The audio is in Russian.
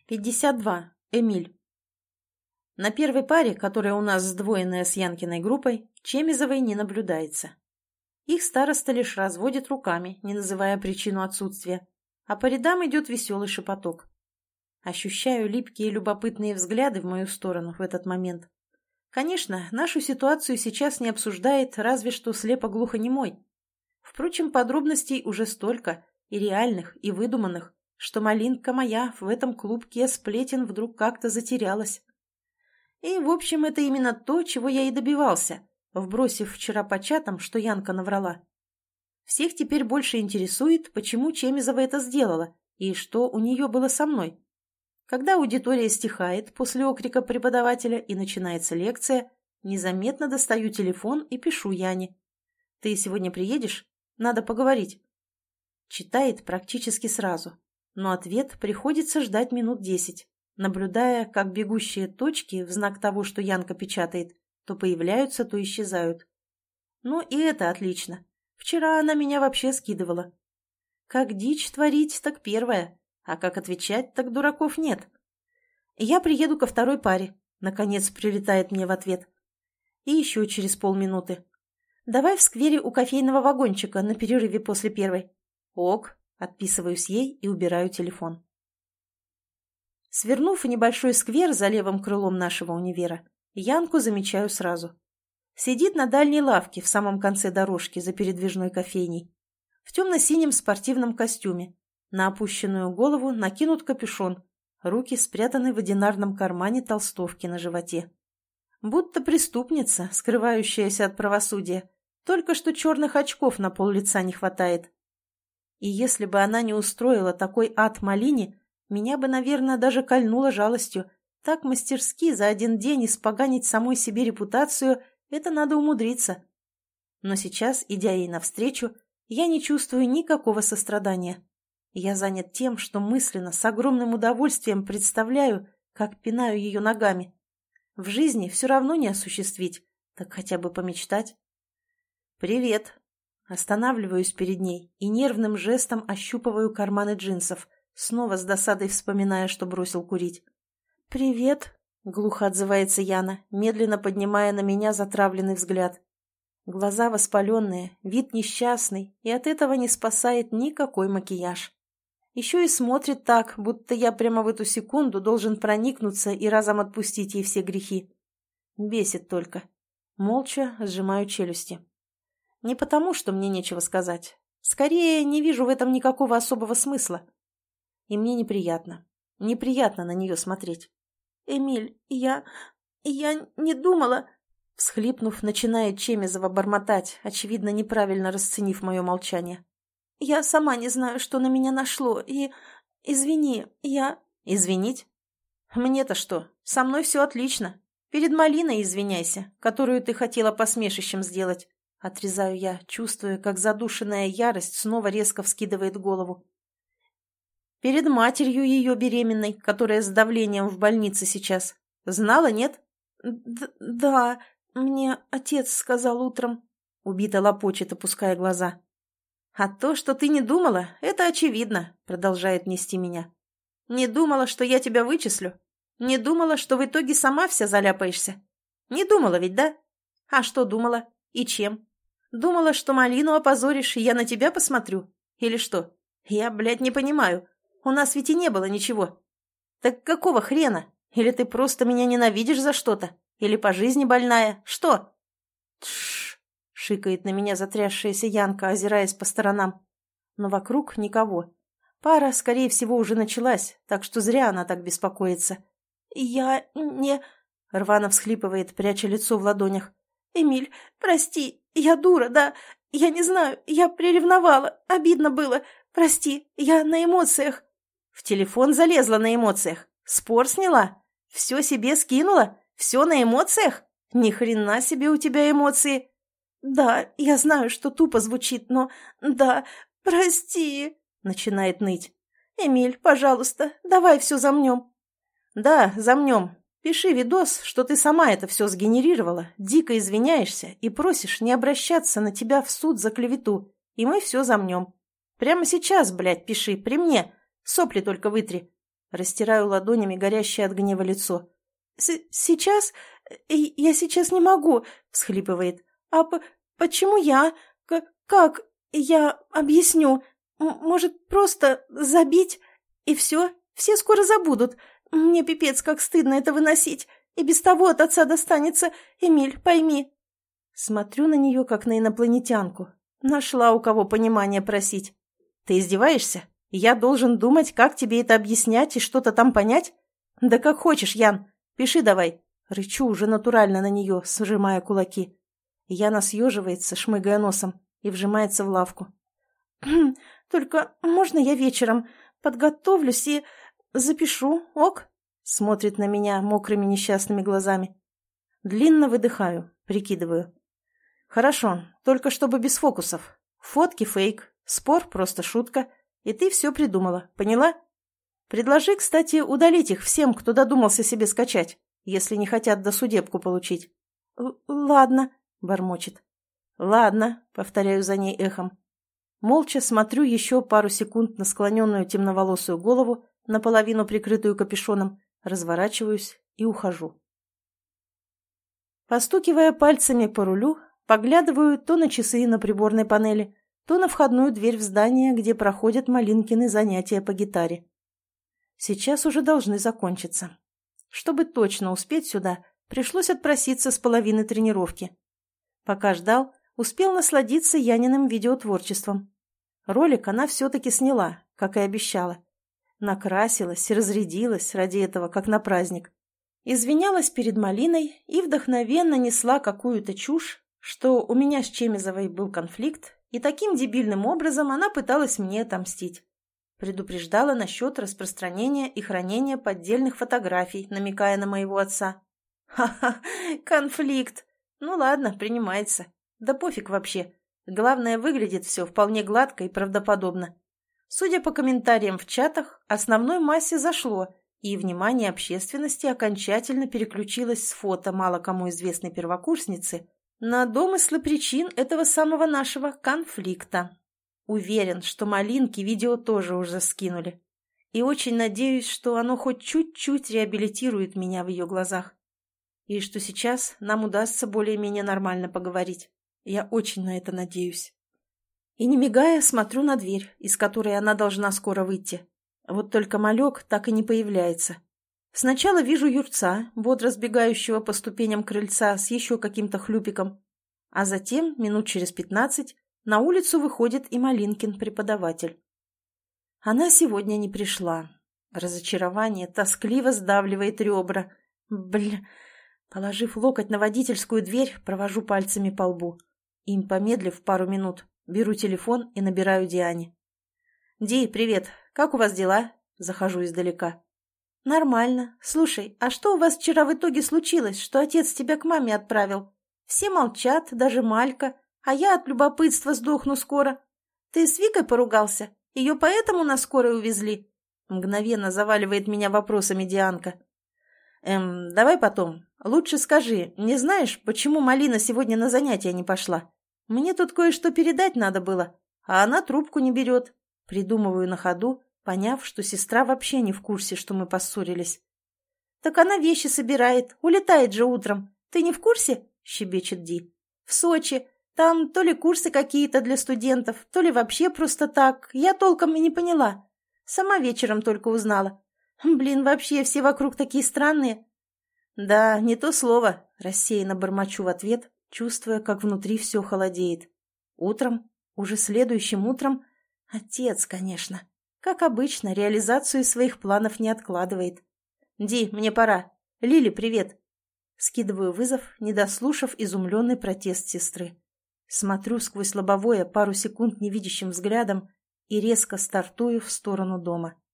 52. Эмиль. На первой паре, которая у нас сдвоенная с Янкиной группой, Чемизовой не наблюдается. Их староста лишь разводит руками, не называя причину отсутствия, а по рядам идет веселый шепоток. Ощущаю липкие любопытные взгляды в мою сторону в этот момент. Конечно, нашу ситуацию сейчас не обсуждает разве что слепо-глухонемой. Впрочем, подробностей уже столько, и реальных, и выдуманных, что малинка моя в этом клубке сплетен вдруг как-то затерялась. И, в общем, это именно то, чего я и добивался, вбросив вчера по чатам, что Янка наврала. Всех теперь больше интересует, почему Чемизова это сделала и что у нее было со мной. Когда аудитория стихает после окрика преподавателя и начинается лекция, незаметно достаю телефон и пишу Яне. «Ты сегодня приедешь? Надо поговорить». Читает практически сразу, но ответ приходится ждать минут 10, наблюдая, как бегущие точки в знак того, что Янка печатает, то появляются, то исчезают. Ну и это отлично. Вчера она меня вообще скидывала. Как дичь творить, так первая, а как отвечать, так дураков нет. Я приеду ко второй паре, наконец прилетает мне в ответ. И еще через полминуты. Давай в сквере у кофейного вагончика на перерыве после первой. Ок, отписываюсь ей и убираю телефон. Свернув в небольшой сквер за левым крылом нашего универа, Янку замечаю сразу. Сидит на дальней лавке в самом конце дорожки за передвижной кофейней. В темно-синем спортивном костюме. На опущенную голову накинут капюшон. Руки спрятаны в одинарном кармане толстовки на животе. Будто преступница, скрывающаяся от правосудия. Только что черных очков на пол-лица не хватает. И если бы она не устроила такой ад Малине, меня бы, наверное, даже кольнуло жалостью. Так мастерски за один день испоганить самой себе репутацию – это надо умудриться. Но сейчас, идя ей навстречу, я не чувствую никакого сострадания. Я занят тем, что мысленно, с огромным удовольствием представляю, как пинаю ее ногами. В жизни все равно не осуществить, так хотя бы помечтать. «Привет!» Останавливаюсь перед ней и нервным жестом ощупываю карманы джинсов, снова с досадой вспоминая, что бросил курить. «Привет!» — глухо отзывается Яна, медленно поднимая на меня затравленный взгляд. Глаза воспаленные, вид несчастный, и от этого не спасает никакой макияж. Еще и смотрит так, будто я прямо в эту секунду должен проникнуться и разом отпустить ей все грехи. Бесит только. Молча сжимаю челюсти. Не потому, что мне нечего сказать. Скорее, не вижу в этом никакого особого смысла. И мне неприятно. Неприятно на нее смотреть. «Эмиль, я не думала...» Всхлипнув, начинает Чемизова бормотать, очевидно, неправильно расценив мое молчание. «Я сама не знаю, что на меня нашло, и... Извини, я...» «Извинить? Мне-то что? Со мной все отлично. Перед Малиной извиняйся, которую ты хотела посмешищем сделать». Отрезаю я, чувствуя, как задушенная ярость снова резко вскидывает голову. «Перед матерью ее беременной, которая с давлением в больнице сейчас. Знала, нет?» «Да, мне отец сказал утром», — убито лопочет, опуская глаза. «А то, что ты не думала, это очевидно», — продолжает нести меня. «Не думала, что я тебя вычислю? Не думала, что в итоге сама вся заляпаешься? Не думала ведь, да? А что думала? И чем? Думала, что Малину опозоришь, и я на тебя посмотрю? Или что? Я, блядь, не понимаю. У нас ведь и не было ничего. Так какого хрена? Или ты просто меня ненавидишь за что-то? Или по жизни больная? Что?» «Тш!» — шикает на меня затрясшаяся Янка, озираясь по сторонам. Но вокруг никого. Пара, скорее всего, уже началась, так что зря она так беспокоится. «Я не...» — рвано всхлипывает, пряча лицо в ладонях. «Эмиль, прости, я дура, да? Я не знаю, я приревновала, обидно было. Прости, я на эмоциях». «В телефон залезла на эмоциях? Спор сняла? Все себе скинула? Все на эмоциях? Ни хрена себе у тебя эмоции!» «Да, я знаю, что тупо звучит, но... Да, прости!» — начинает ныть. «Эмиль, пожалуйста, давай все замнем». «Да, замнем. Пиши видос, что ты сама это все сгенерировала, дико извиняешься и просишь не обращаться на тебя в суд за клевету, и мы все замнем. Прямо сейчас, блядь, пиши, при мне. Сопли только вытри. Растираю ладонями горящее от гнева лицо. «Сейчас? Я сейчас не могу», — всхлипывает. «А почему я? Как? Я объясню. Может, просто забить? И все? Все скоро забудут. Мне пипец как стыдно это выносить. И без того от отца достанется. Эмиль, пойми». Смотрю на нее, как на инопланетянку. Нашла у кого понимание просить. «Ты издеваешься? Я должен думать, как тебе это объяснять и что-то там понять? Да как хочешь, Ян. Пиши давай». Рычу уже натурально на нее, сжимая кулаки. Яна съеживается, шмыгая носом, и вжимается в лавку. «Только можно я вечером подготовлюсь и запишу, ок?» Смотрит на меня мокрыми несчастными глазами. Длинно выдыхаю, прикидываю. «Хорошо, только чтобы без фокусов. Фотки фейк, спор просто шутка, и ты все придумала, поняла? Предложи, кстати, удалить их всем, кто додумался себе скачать, если не хотят досудебку получить». «Ладно», — бормочет. «Ладно», — повторяю за ней эхом. Молча смотрю еще пару секунд на склоненную темноволосую голову, наполовину прикрытую капюшоном, разворачиваюсь и ухожу. Постукивая пальцами по рулю, поглядываю то на часы на приборной панели, то на входную дверь в здание, где проходят Малинкины занятия по гитаре. Сейчас уже должны закончиться. Чтобы точно успеть сюда, пришлось отпроситься с половины тренировки. Пока ждал, успел насладиться Яниным видеотворчеством. Ролик она все-таки сняла, как и обещала. Накрасилась, разрядилась ради этого, как на праздник. Извинялась перед Малиной и вдохновенно несла какую-то чушь, что у меня с Чемизовой был конфликт, и таким дебильным образом она пыталась мне отомстить. Предупреждала насчет распространения и хранения поддельных фотографий, намекая на моего отца. Ха-ха, конфликт. Ну ладно, принимается. Да пофиг вообще. Главное, выглядит все вполне гладко и правдоподобно. Судя по комментариям в чатах, основной массе зашло, и внимание общественности окончательно переключилось с фото мало кому известной первокурсницы на домыслы причин этого самого нашего конфликта. Уверен, что Малинки видео тоже уже скинули. И очень надеюсь, что оно хоть чуть-чуть реабилитирует меня в ее глазах. И что сейчас нам удастся более-менее нормально поговорить. Я очень на это надеюсь. И не мигая, смотрю на дверь, из которой она должна скоро выйти. Вот только малек так и не появляется. Сначала вижу Юрца, бодро сбегающего по ступеням крыльца с еще каким-то хлюпиком. А затем, минут через 15, на улицу выходит и Малинкин преподаватель. Она сегодня не пришла. Разочарование тоскливо сдавливает ребра. Положив локоть на водительскую дверь, провожу пальцами по лбу. Им помедлив пару минут, беру телефон и набираю Диане. «Ди, привет. Как у вас дела?» Захожу издалека. «Нормально. Слушай, а что у вас вчера в итоге случилось, что отец тебя к маме отправил? Все молчат, даже Малька, а я от любопытства сдохну скоро. Ты с Викой поругался? Ее поэтому на скорой увезли?» Мгновенно заваливает меня вопросами Дианка. Давай потом. Лучше скажи, не знаешь, почему Малина сегодня на занятия не пошла? Мне тут кое-что передать надо было, а она трубку не берет». Придумываю на ходу, поняв, что сестра вообще не в курсе, что мы поссорились. «Так она вещи собирает, улетает же утром. Ты не в курсе?» – щебечет Ди. «В Сочи. Там то ли курсы какие-то для студентов, то ли вообще просто так. Я толком и не поняла. Сама вечером только узнала. Блин, вообще все вокруг такие странные». «Да, не то слово», – рассеянно бормочу в ответ, чувствуя, как внутри все холодеет. Утром, уже следующим утром, отец, конечно, как обычно, реализацию своих планов не откладывает. «Ди, мне пора. Лили, привет». Скидываю вызов, не дослушав изумленный протест сестры. Смотрю сквозь лобовое пару секунд невидящим взглядом и резко стартую в сторону дома.